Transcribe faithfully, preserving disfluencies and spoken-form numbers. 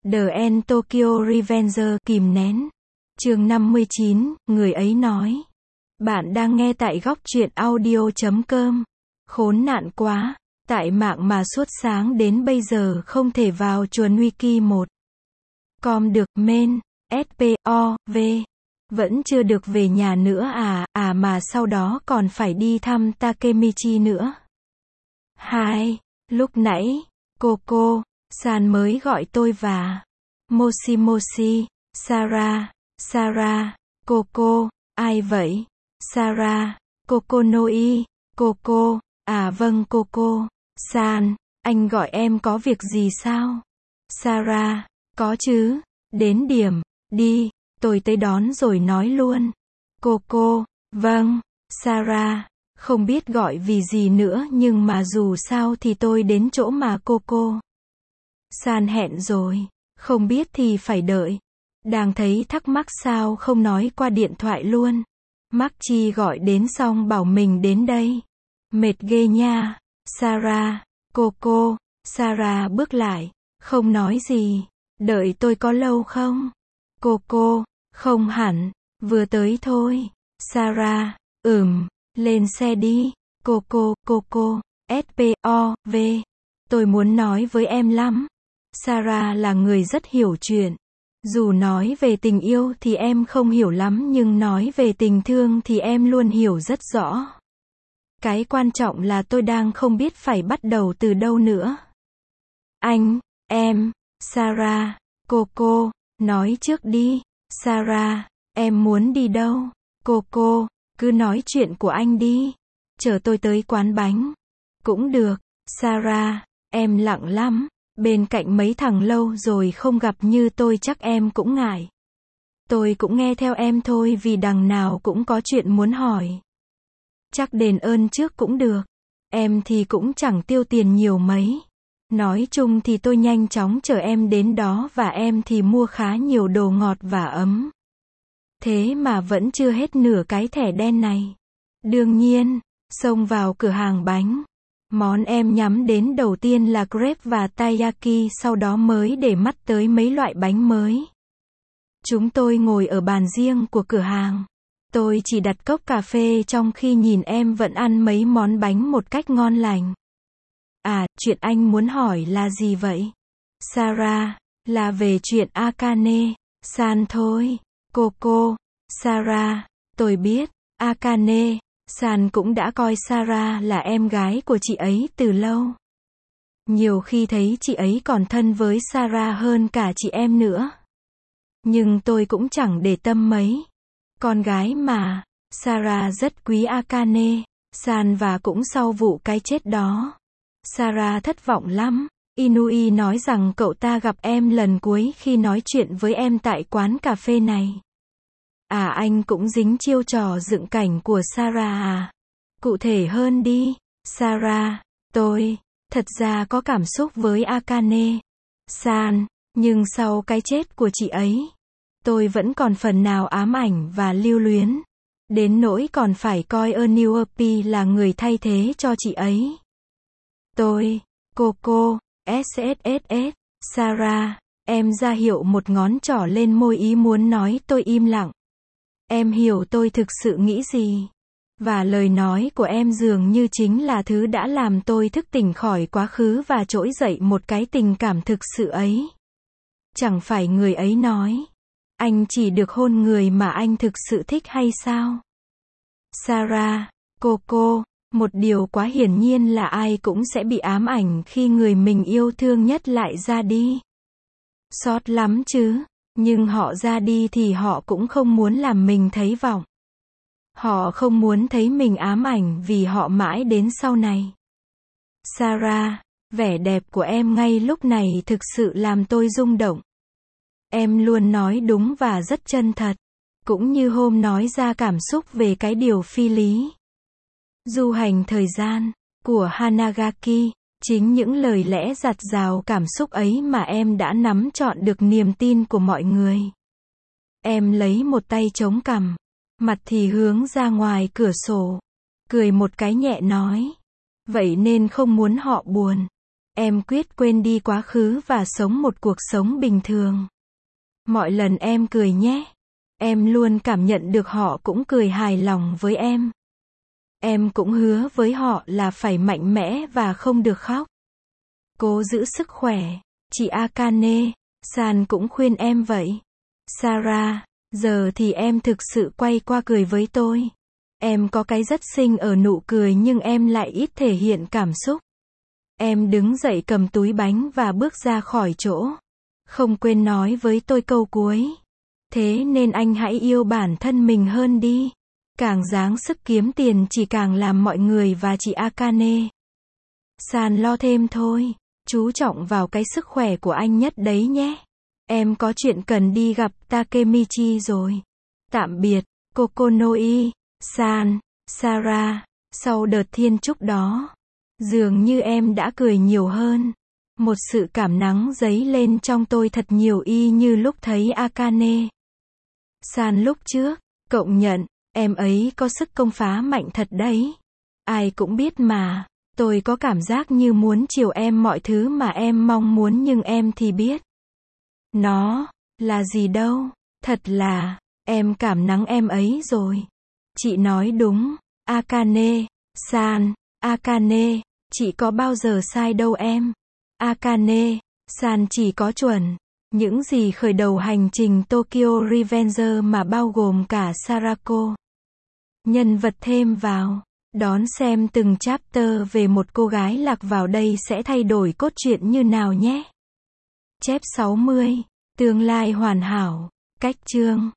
The End Tokyo Revenger kìm nén. Chương năm mươi chín, người ấy nói. Bạn đang nghe tại góc truyện audio chấm com. Khốn nạn quá, tại mạng mà suốt sáng đến bây giờ không thể vào chuồn wiki một com được, main, ét pê o, v. Vẫn chưa được về nhà nữa à, à mà sau đó còn phải đi thăm Takemichi nữa. Hai, lúc nãy, Coco san mới gọi tôi và Moshi Moshi, Sarah, Sarah, Coco, ai vậy? Sarah, Coco Noi, Coco, à vâng Coco, san, anh gọi em có việc gì sao? Sarah, có chứ, đến điểm, đi, tôi tới đón rồi nói luôn. Coco, vâng, Sarah, không biết gọi vì gì nữa nhưng mà dù sao thì tôi đến chỗ mà Coco san hẹn rồi, không biết thì phải đợi. Đang thấy thắc mắc sao không nói qua điện thoại luôn. Mắc chi gọi đến xong bảo mình đến đây. Mệt ghê nha. Sarah, Coco, Sarah bước lại, không nói gì. Đợi tôi có lâu không? Coco, không hẳn, vừa tới thôi. Sarah, ừm, lên xe đi. Coco, Coco, ét pê o, v. Tôi muốn nói với em lắm. Sarah là người rất hiểu chuyện. Dù nói về tình yêu thì em không hiểu lắm nhưng nói về tình thương thì em luôn hiểu rất rõ. Cái quan trọng là tôi đang không biết phải bắt đầu từ đâu nữa. Anh, em, Sarah, Coco, nói trước đi. Sarah, em muốn đi đâu? Coco, cứ nói chuyện của anh đi. Chờ tôi tới quán bánh. Cũng được. Sarah, em lặng lắm. Bên cạnh mấy thằng lâu rồi không gặp như tôi chắc em cũng ngại. Tôi cũng nghe theo em thôi vì đằng nào cũng có chuyện muốn hỏi. Chắc đền ơn trước cũng được. Em thì cũng chẳng tiêu tiền nhiều mấy. Nói chung thì tôi nhanh chóng chở em đến đó và em thì mua khá nhiều đồ ngọt và ấm. Thế mà vẫn chưa hết nửa cái thẻ đen này. Đương nhiên, xông vào cửa hàng bánh. Món em nhắm đến đầu tiên là crepe và taiyaki, sau đó mới để mắt tới mấy loại bánh mới. Chúng tôi ngồi ở bàn riêng của cửa hàng. Tôi chỉ đặt cốc cà phê trong khi nhìn em vẫn ăn mấy món bánh một cách ngon lành. À, chuyện anh muốn hỏi là gì vậy? Sarah, là về chuyện Akane san thôi. Coco, Sarah, tôi biết, Akane san cũng đã coi Sarah là em gái của chị ấy từ lâu. Nhiều khi thấy chị ấy còn thân với Sarah hơn cả chị em nữa. Nhưng tôi cũng chẳng để tâm mấy. Con gái mà, Sarah rất quý Akane san và cũng sau vụ cái chết đó. Sarah thất vọng lắm. Inui nói rằng cậu ta gặp em lần cuối khi nói chuyện với em tại quán cà phê này. À anh cũng dính chiêu trò dựng cảnh của Sarah à? Cụ thể hơn đi. Sarah, tôi, thật ra có cảm xúc với Akane san, nhưng sau cái chết của chị ấy, tôi vẫn còn phần nào ám ảnh và lưu luyến. Đến nỗi còn phải coi Erniopi là người thay thế cho chị ấy. Tôi, Coco, ét ét ét ét, Sarah, em ra hiệu một ngón trỏ lên môi ý muốn nói tôi im lặng. Em hiểu tôi thực sự nghĩ gì. Và lời nói của em dường như chính là thứ đã làm tôi thức tỉnh khỏi quá khứ và trỗi dậy một cái tình cảm thực sự ấy. Chẳng phải người ấy nói, anh chỉ được hôn người mà anh thực sự thích hay sao? Sarah, Coco, một điều quá hiển nhiên là ai cũng sẽ bị ám ảnh khi người mình yêu thương nhất lại ra đi. Xót lắm chứ. Nhưng họ ra đi thì họ cũng không muốn làm mình thấy vọng. Họ không muốn thấy mình ám ảnh vì họ mãi đến sau này. Sarah, vẻ đẹp của em ngay lúc này thực sự làm tôi rung động. Em luôn nói đúng và rất chân thật. Cũng như hôm nói ra cảm xúc về cái điều phi lý. Du hành thời gian, của Hanagaki. Chính những lời lẽ dạt dào cảm xúc ấy mà em đã nắm trọn được niềm tin của mọi người. Em lấy một tay chống cằm, mặt thì hướng ra ngoài cửa sổ, cười một cái nhẹ nói. Vậy nên không muốn họ buồn. Em quyết quên đi quá khứ và sống một cuộc sống bình thường. Mọi lần em cười nhé. Em luôn cảm nhận được họ cũng cười hài lòng với em. Em cũng hứa với họ là phải mạnh mẽ và không được khóc. Cố giữ sức khỏe. Chị Akane. San cũng khuyên em vậy. Sarah, giờ thì em thực sự quay qua cười với tôi. Em có cái rất xinh ở nụ cười nhưng em lại ít thể hiện cảm xúc. Em đứng dậy cầm túi bánh và bước ra khỏi chỗ. Không quên nói với tôi câu cuối. Thế nên anh hãy yêu bản thân mình hơn đi. Càng dáng sức kiếm tiền chỉ càng làm mọi người và chị Akane San lo thêm thôi. Chú trọng vào cái sức khỏe của anh nhất đấy nhé. Em có chuyện cần đi gặp Takemichi rồi. Tạm biệt, Kokonoi, San, Sarah. Sau đợt thiên chúc đó, dường như em đã cười nhiều hơn. Một sự cảm nắng dấy lên trong tôi thật nhiều y như lúc thấy Akane San lúc trước. Cộng nhận, em ấy có sức công phá mạnh thật đấy. Ai cũng biết mà. Tôi có cảm giác như muốn chiều em mọi thứ mà em mong muốn nhưng em thì biết. Nó là gì đâu. Thật là, em cảm nắng em ấy rồi. Chị nói đúng. Akane San, Akane, chị có bao giờ sai đâu em. Akane San chỉ có chuẩn. Những gì khởi đầu hành trình Tokyo Revenger mà bao gồm cả Sarako. Nhân vật thêm vào. Đón xem từng chapter về một cô gái lạc vào đây sẽ thay đổi cốt truyện như nào nhé. Chép sáu mươi. Tương lai hoàn hảo. Cách chương.